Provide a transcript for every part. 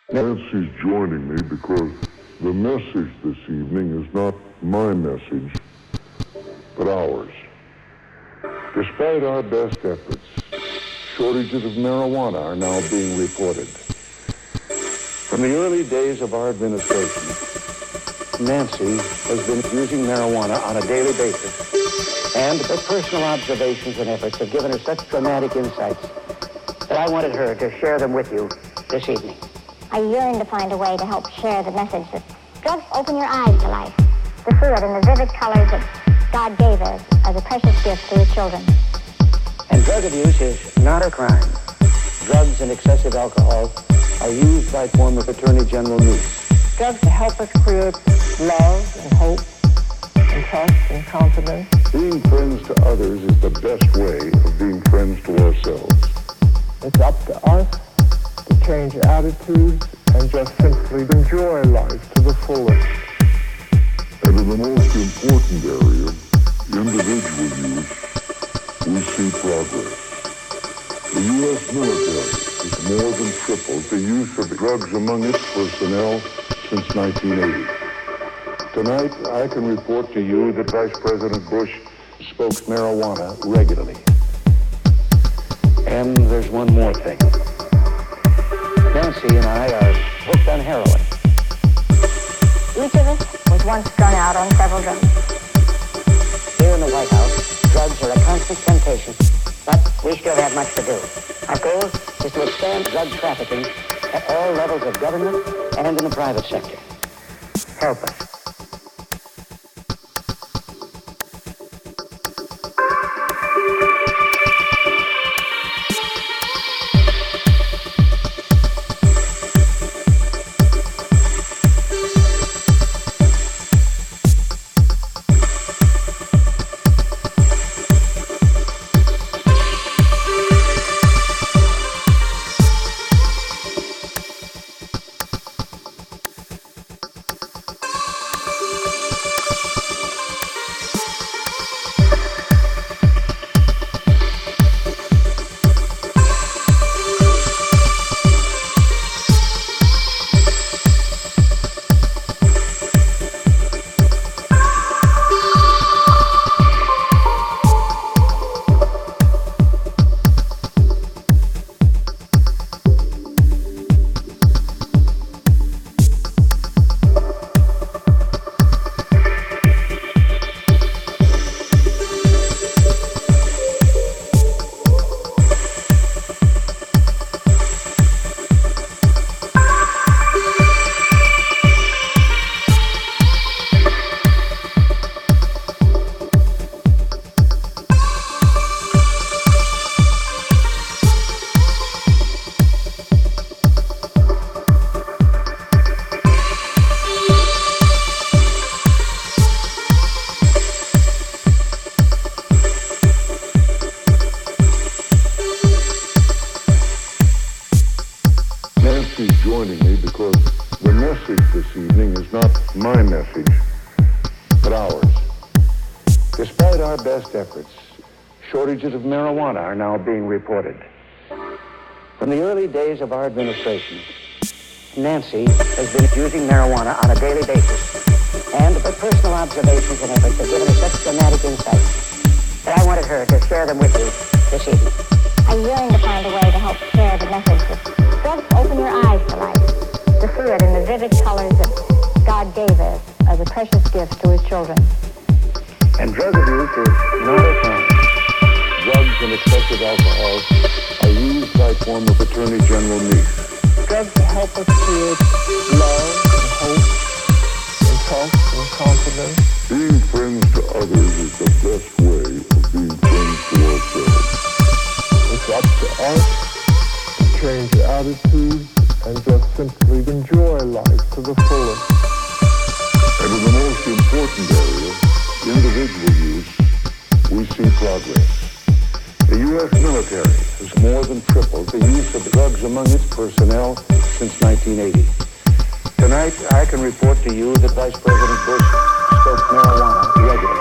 Nancy's joining me because the message this evening is not my message, but ours. Despite our best efforts, shortages of marijuana are now being reported. From the early days of our administration, Nancy has been using marijuana on a daily basis, and her personal observations and efforts have given her such dramatic insights that I wanted her to share them with you this evening. I yearn to find a way to help share the message that drugs open your eyes to life, to see it in the vivid colors that God gave us as a precious gift to His children. And drug abuse is not a crime. Drugs and excessive alcohol are used by former Attorney General Meese. Drugs help us create love and hope and trust and confidence. Being friends to others is the best way of being friends to ourselves. It's up to us to change attitudes and just simply enjoy life to the fullest. And in the most important area, individual use, we see progress. The U.S. military has more than tripled the use of drugs among its personnel since 1980. Tonight, I can report to you that Vice President Bush smokes marijuana regularly. And there's one more thing. Nancy and I are hooked on heroin. Each of us was once strung out on several drugs. Here in the White House, drugs are a constant temptation, but we still have much to do. Our goal is to expand drug trafficking at all levels of government and in the private sector. Help us. Nancy's joining me because the message this evening is not my message, but ours. Despite our best efforts, shortages of marijuana are now being reported. From the early days of our administration, Nancy has been using marijuana on a daily basis, and her personal observations and efforts have given her such dramatic insights that I wanted her to share them with you this evening. I yearn to find a way to help share the message that drugs open your eyes to life, to see it in the vivid colors that God gave us as a precious gift to His children. And drug abuse is not a crime. Drugs and excessive alcohol are used by former Attorney General Meese. Drugs help us create love and hope and trust and confidence. Being friends to others is the best way of being friends to ourselves. It's up to us to change attitudes and just simply enjoy life to the fullest. And in the most important area, individual use, we see progress. The U.S. military has more than tripled the use of drugs among its personnel since 1980. Tonight, I can report to you that Vice President Bush smokes marijuana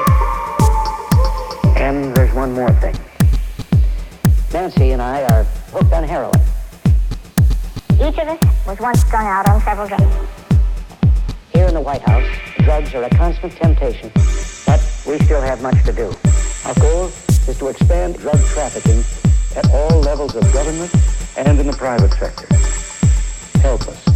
regularly. And there's one more thing. Nancy and I are hooked on heroin. Each of us was once strung out on several drugs. Here in the White House, drugs are a constant temptation, but we still have much to do. Our goal is to expand drug trafficking at all levels of government and in the private sector. Help us.